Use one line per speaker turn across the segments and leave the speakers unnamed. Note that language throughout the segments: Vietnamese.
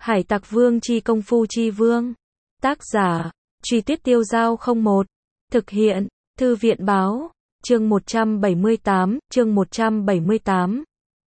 Hải Tặc Vương chi công phu chi vương. Tác giả, Truy Tuyết Tiêu Giao 01. Thực hiện, Thư viện Báo. Chương 178, chương 178.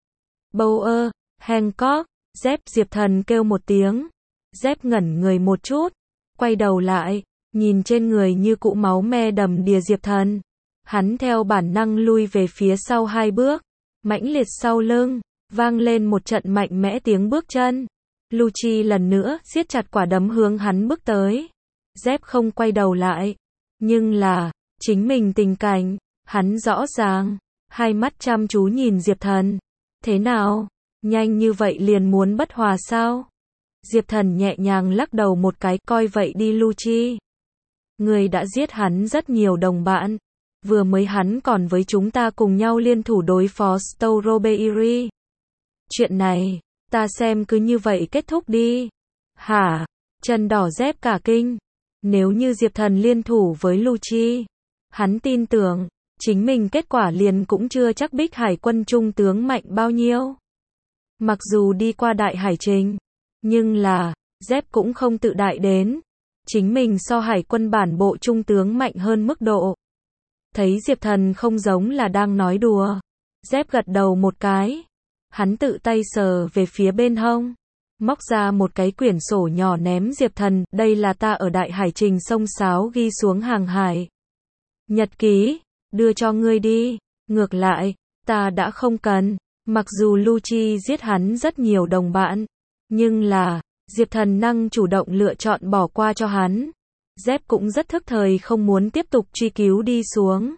Bower, Hancock, Diệp Thần kêu một tiếng. Ngẩn người một chút, quay đầu lại, nhìn trên người như cũ máu me đầm đìa Diệp Thần. Hắn theo bản năng lui về phía sau 2 bước, mãnh liệt sau lưng, vang lên một trận mạnh mẽ tiếng bước chân. Lucci lần nữa siết chặt quả đấm hướng hắn bước tới. Không quay đầu lại, nhưng là, chính mình tình cảnh, hắn rõ ràng, hai mắt chăm chú nhìn Diệp Thần. Thế nào? Nhanh như vậy liền muốn bất hòa sao? Diệp Thần nhẹ nhàng lắc đầu một cái, coi vậy đi Lucci. Người đã giết hắn rất nhiều đồng bạn. Vừa mới hắn còn với chúng ta cùng nhau liên thủ đối phó Strawberry. Chuyện này, ta xem cứ như vậy kết thúc đi. Hả? Chân đỏ cả kinh. Nếu như Diệp Thần liên thủ với Lucci, hắn tin tưởng, chính mình kết quả liền cũng chưa chắc Bích Hải quân trung tướng mạnh bao nhiêu. Mặc dù đi qua đại hải trình, nhưng là, cũng không tự đại đến. Chính mình so hải quân bản bộ trung tướng mạnh hơn mức độ. Thấy Diệp Thần không giống là đang nói đùa. Gật đầu một cái. Hắn tự tay sờ về phía bên hông. Móc ra một cái quyển sổ nhỏ ném Diệp Thần. Đây là ta ở đại hải trình sông Sáo ghi xuống hàng hải nhật ký. Đưa cho ngươi đi. Ngược lại, ta đã không cần. Mặc dù Lucci giết hắn rất nhiều đồng bạn. Nhưng là, Diệp Thần năng chủ động lựa chọn bỏ qua cho hắn. Cũng rất thức thời không muốn tiếp tục truy cứu đi xuống.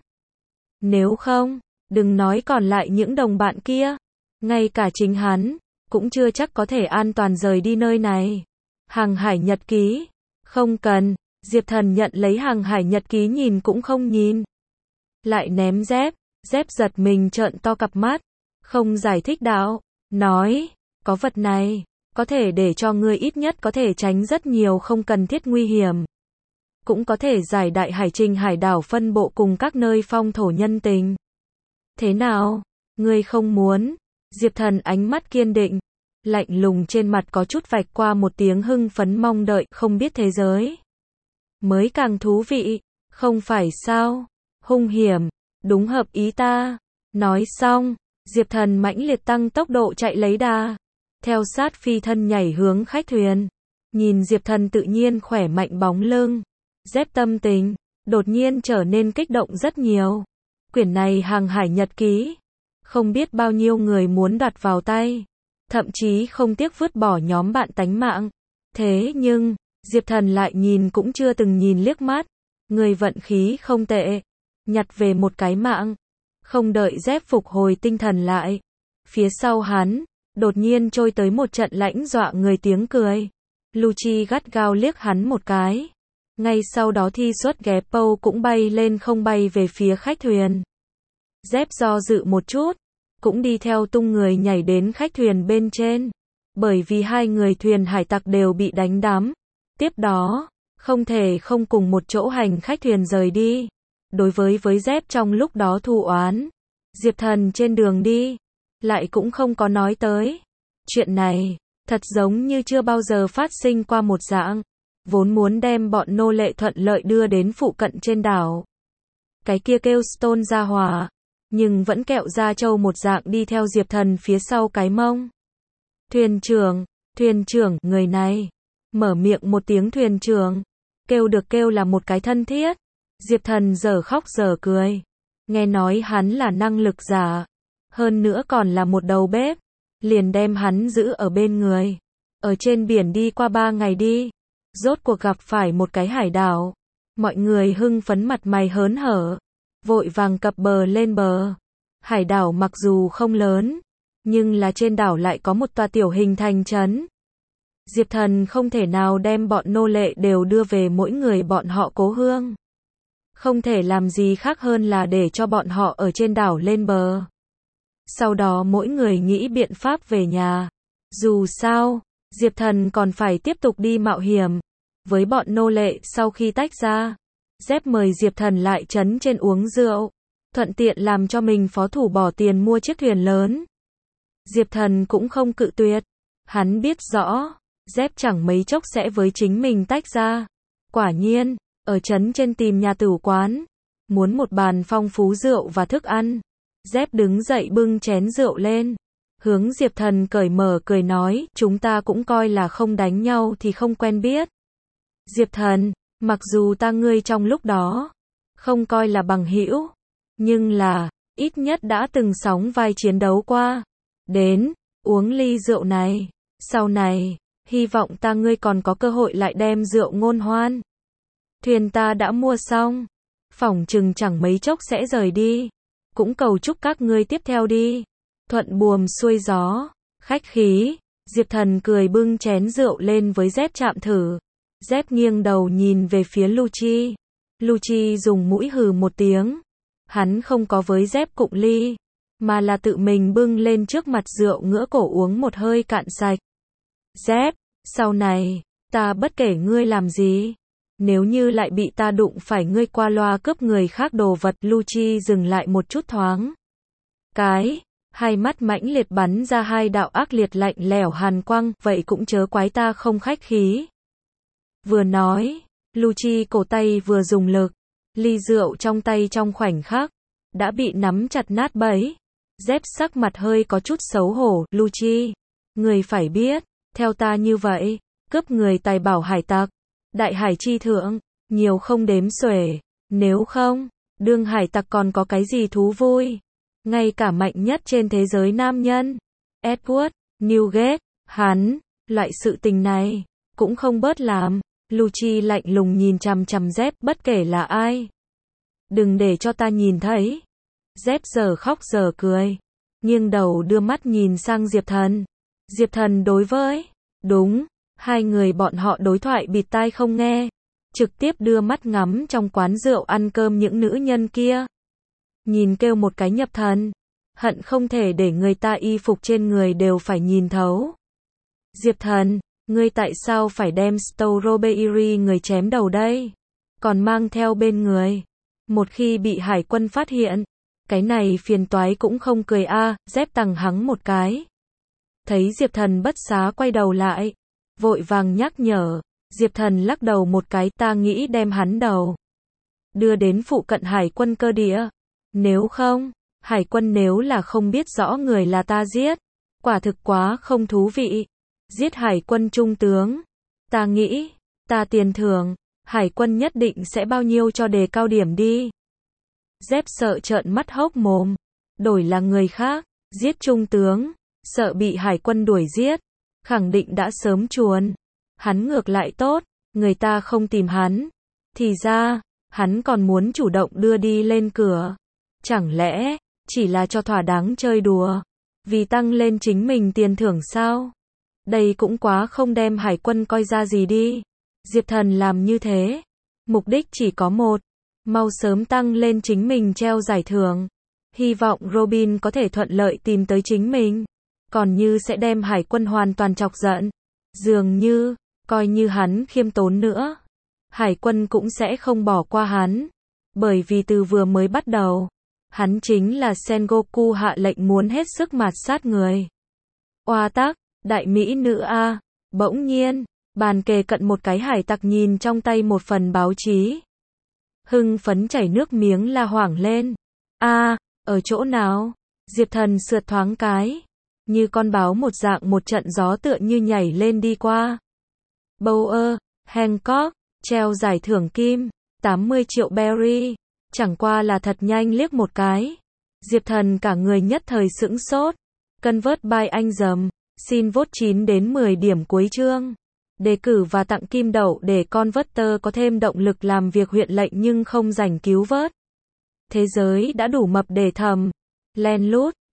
Nếu không, đừng nói còn lại những đồng bạn kia. Ngay cả chính hắn, cũng chưa chắc có thể an toàn rời đi nơi này. Hàng hải nhật ký. Không cần. Diệp Thần nhận lấy hàng hải nhật ký nhìn cũng không nhìn. Lại ném giật mình trợn to cặp mắt. Không giải thích đạo. Nói, có vật này, có thể để cho ngươi ít nhất có thể tránh rất nhiều không cần thiết nguy hiểm. Cũng có thể giải đại hải trình hải đảo phân bộ cùng các nơi phong thổ nhân tình. Thế nào? Ngươi không muốn? Diệp Thần ánh mắt kiên định, lạnh lùng trên mặt có chút vạch qua một tiếng hưng phấn mong đợi, không biết thế giới mới càng thú vị, không phải sao? Hung hiểm, đúng hợp ý ta. Nói xong, Diệp Thần mãnh liệt tăng tốc độ chạy lấy đà, theo sát phi thân nhảy hướng khách thuyền. Nhìn Diệp Thần tự nhiên khỏe mạnh bóng lưng, tâm tình đột nhiên trở nên kích động rất nhiều. Quyển này hàng hải nhật ký, không biết bao nhiêu người muốn đoạt vào tay, thậm chí không tiếc vứt bỏ nhóm bạn tánh mạng. Thế nhưng, Diệp Thần lại nhìn cũng chưa từng nhìn liếc mắt. Người vận khí không tệ, nhặt về một cái mạng. Không đợi phục hồi tinh thần lại, phía sau hắn, đột nhiên trôi tới một trận lãnh dọa người tiếng cười. Lucci gắt gao liếc hắn một cái. Ngay sau đó thi xuất ghé Pâu cũng bay lên không bay về phía khách thuyền. Do dự một chút, cũng đi theo tung người nhảy đến khách thuyền bên trên. Bởi vì hai người thuyền hải tặc đều bị đánh đắm. Tiếp đó, không thể không cùng một chỗ hành khách thuyền rời đi. Đối với trong lúc đó thù oán, Diệp Thần trên đường đi, lại cũng không có nói tới. Chuyện này, thật giống như chưa bao giờ phát sinh qua một dạng. Vốn muốn đem bọn nô lệ thuận lợi đưa đến phụ cận trên đảo. Cái kia kêu Stone ra hỏa, nhưng vẫn kẹo ra trâu một dạng đi theo Diệp Thần phía sau cái mông. Thuyền trưởng, người này. Mở miệng một tiếng thuyền trưởng, kêu là một cái thân thiết. Diệp Thần giờ khóc giờ cười. Nghe nói hắn là năng lực giả, hơn nữa còn là một đầu bếp, liền đem hắn giữ ở bên người. Ở trên biển đi qua 3 ngày đi, rốt cuộc gặp phải một cái hải đảo. Mọi người hưng phấn mặt mày hớn hở, vội vàng cập bờ lên bờ. Hải đảo mặc dù không lớn, nhưng là trên đảo lại có một tòa tiểu hình thành trấn. Diệp Thần không thể nào đem bọn nô lệ đều đưa về mỗi người bọn họ cố hương. Không thể làm gì khác hơn là để cho bọn họ ở trên đảo lên bờ. Sau đó mỗi người nghĩ biện pháp về nhà. Dù sao, Diệp Thần còn phải tiếp tục đi mạo hiểm. Với bọn nô lệ sau khi tách ra, mời Diệp Thần lại trấn trên uống rượu. Thuận tiện làm cho mình phó thủ bỏ tiền mua chiếc thuyền lớn. Diệp Thần cũng không cự tuyệt. Hắn biết rõ, Dép chẳng mấy chốc sẽ với chính mình tách ra. Quả nhiên, ở trấn trên tìm nhà tử quán, muốn một bàn phong phú rượu và thức ăn. Dép đứng dậy bưng chén rượu lên, hướng Diệp Thần cởi mở cười nói, chúng ta cũng coi là không đánh nhau thì không quen biết. Diệp Thần, mặc dù ta ngươi trong lúc đó không coi là bằng hữu, nhưng là ít nhất đã từng sóng vai chiến đấu qua. Đến, uống ly rượu này, sau này hy vọng ta ngươi còn có cơ hội lại đem rượu ngôn hoan. Thuyền ta đã mua xong, phỏng chừng chẳng mấy chốc sẽ rời đi, cũng cầu chúc các ngươi tiếp theo đi thuận buồm xuôi gió. Khách khí, Diệp Thần cười bưng chén rượu lên với Dép chạm thử. Dép nghiêng đầu nhìn về phía Lucci. Lucci dùng mũi hừ một tiếng. Hắn không có với Dép cụng ly, mà là tự mình bưng lên trước mặt rượu ngửa cổ uống một hơi cạn sạch. Dép, sau này, ta bất kể ngươi làm gì, nếu như lại bị ta đụng phải ngươi qua loa cướp người khác đồ vật. Lucci dừng lại một chút thoáng cái, hai mắt mãnh liệt bắn ra hai đạo ác liệt lạnh lẽo hàn quang, vậy cũng chớ quái ta không khách khí. Vừa nói, Lucci cổ tay vừa dùng lực, ly rượu trong tay trong khoảnh khắc đã bị nắm chặt nát bấy. Dép sắc mặt hơi có chút xấu hổ. Lucci, người phải biết, theo ta như vậy, cướp người tài bảo hải tặc, đại hải chi thượng, nhiều không đếm xuể, nếu không, đương hải tặc còn có cái gì thú vui. Ngay cả mạnh nhất trên thế giới nam nhân, Edward Newgate, hắn, loại sự tình này, cũng không bớt làm. Lucci lạnh lùng nhìn chằm chằm Dép, bất kể là ai. Đừng để cho ta nhìn thấy. Dép giờ khóc giờ cười, nghiêng đầu đưa mắt nhìn sang Diệp Thần. Diệp Thần đối với, đúng, hai người bọn họ đối thoại bịt tai không nghe, trực tiếp đưa mắt ngắm trong quán rượu ăn cơm những nữ nhân kia. Nhìn kêu một cái nhập thần, hận không thể để người ta y phục trên người đều phải nhìn thấu. Diệp Thần, ngươi tại sao phải đem Strawberry người chém đầu đây? Còn mang theo bên người. Một khi bị hải quân phát hiện, cái này phiền toái cũng không cười a. Dép tằng hắng một cái. Thấy Diệp Thần bất xá quay đầu lại, vội vàng nhắc nhở. Diệp Thần lắc đầu một cái, ta nghĩ đem hắn đầu đưa đến phụ cận hải quân cơ địa. Nếu không, hải quân nếu là không biết rõ người là ta giết, quả thực quá không thú vị. Giết hải quân trung tướng, ta nghĩ, ta tiền thưởng, hải quân nhất định sẽ bao nhiêu cho đề cao điểm đi. Dép sợ trợn mắt hốc mồm, đổi là người khác, giết trung tướng, sợ bị hải quân đuổi giết, khẳng định đã sớm chuồn. Hắn ngược lại tốt, người ta không tìm hắn, thì ra, hắn còn muốn chủ động đưa đi lên cửa. Chẳng lẽ, chỉ là cho thỏa đáng chơi đùa, vì tăng lên chính mình tiền thưởng sao? Đây cũng quá không đem hải quân coi ra gì đi. Diệp Thần làm như thế, mục đích chỉ có một, mau sớm tăng lên chính mình treo giải thưởng. Hy vọng Robin có thể thuận lợi tìm tới chính mình, còn như sẽ đem hải quân hoàn toàn chọc giận. Dường như, coi như hắn khiêm tốn nữa, hải quân cũng sẽ không bỏ qua hắn, bởi vì từ vừa mới bắt đầu, hắn chính là Sengoku hạ lệnh muốn hết sức mạt sát người. Oa tắc, đại mỹ nữ a. Bỗng nhiên, bàn kề cận một cái hải tặc nhìn trong tay một phần báo chí, hưng phấn chảy nước miếng la hoảng lên. A, ở chỗ nào? Diệp Thần sượt thoáng cái, như con báo một dạng, một trận gió tựa như nhảy lên đi qua. Bower, Hancock, treo giải thưởng kim, 80 triệu berry, chẳng qua là thật nhanh liếc một cái. Diệp Thần cả người nhất thời sững sốt. Convert by anh dầm, xin vote 9 đến 10 điểm cuối chương. Đề cử và tặng kim đậu để Converter có thêm động lực làm việc huyện lệnh nhưng không rảnh cứu vớt. Thế giới đã đủ mập để thầm len lút.